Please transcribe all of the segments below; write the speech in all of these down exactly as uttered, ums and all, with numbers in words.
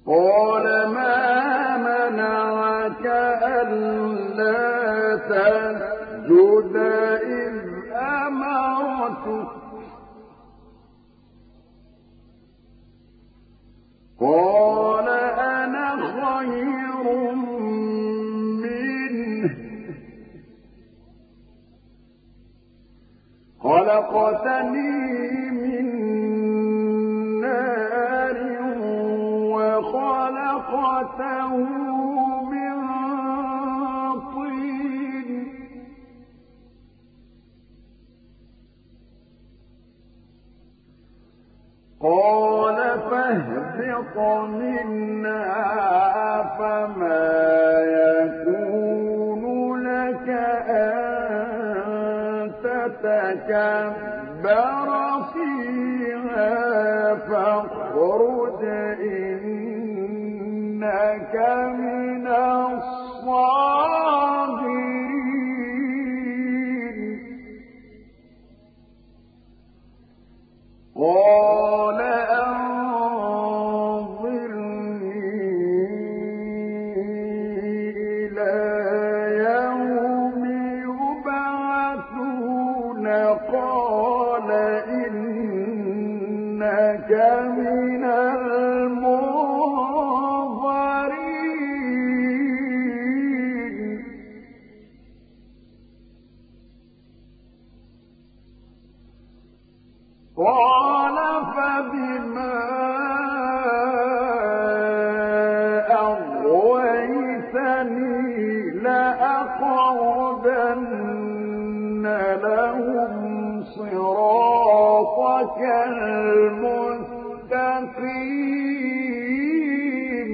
قال ما منعك ألا تسجد إذ أمرتك قال أنا خير منه خلقتني من نار وخلقته من طين قال فاهبط منها فما يكون لك أن تتكبر فيها فاخرج إنك من الصاغرين قال أنظرني إلى يوم يبعثون قال إنك من المنظرين قال فبما أغويتني لأقعدن لهم صراطك المستقيم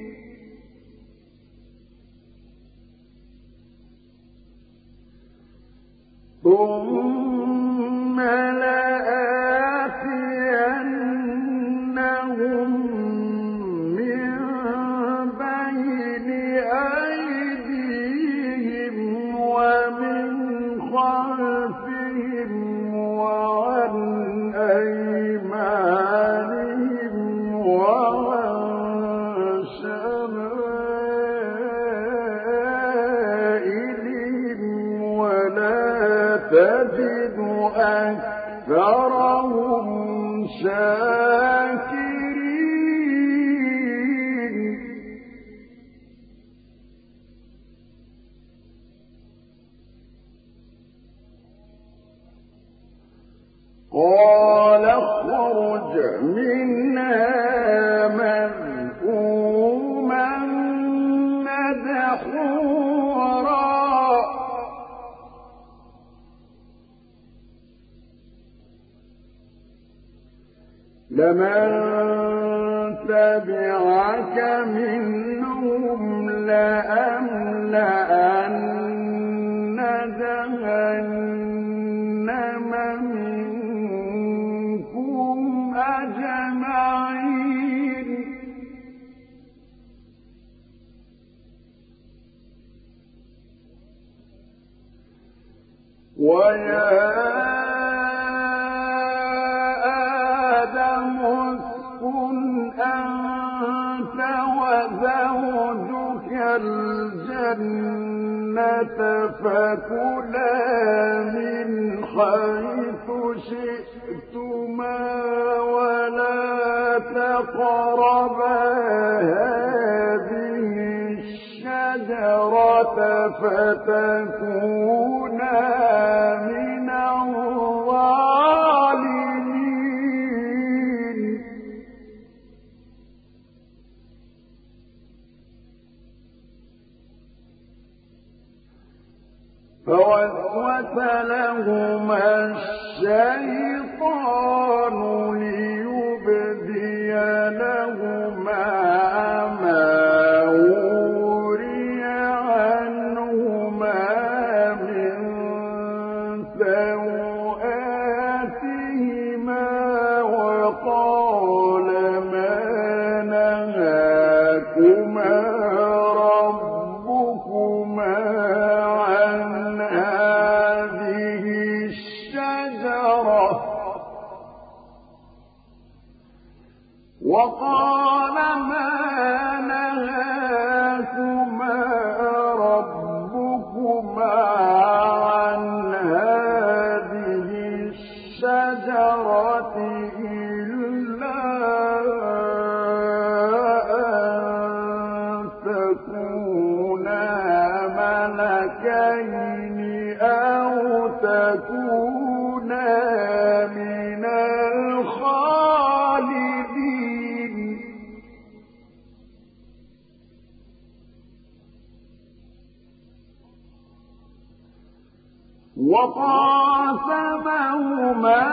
ثم لآتينهم من بين أيديهم ومن خلفهم وعن أيمانهم وعن شمائلهم ولا تجد أكثرهم شاكرين قال اخرج منها مذءوما مدحورا لمن تبعك منهم لأملأن جهنم منكم أجمعين ويا أنت وزوجك الجنة فكلا من حيث شئتما ولا تقربا هذه الشجرة فتكونا من الظالمين فوسوس لهما الشيطان ليبدي لهما ما وري عنهما من سوآتهما وقال ما نهاكما ربكما وقال ما نهاكما ربكما عن هذه الشجرة إلا أن تكونا ملكين أو تكونا من الخالدين وقاسمهما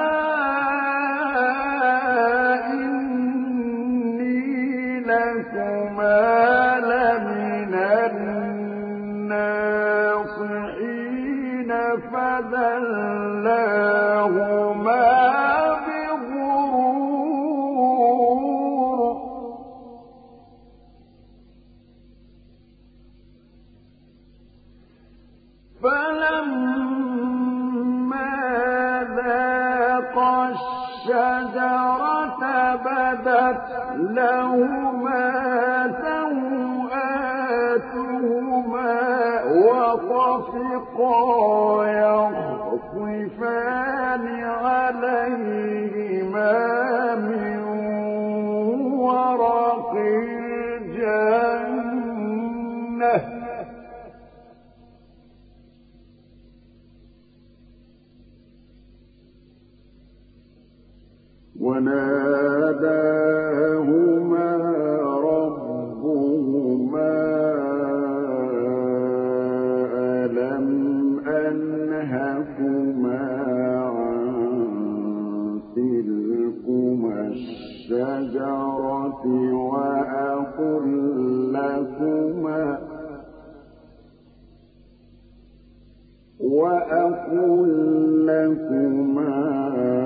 إني لكما لمن الناصحين فدلاهما بغرور فلما ذاقا الشجرة بدت لهما سوآتهما وطفقا يخصفان عليهما من ورق الجنة وناداهما ربهما ألم أنهكما عن تلكما الشجرة وأقل لكما وأقل لكما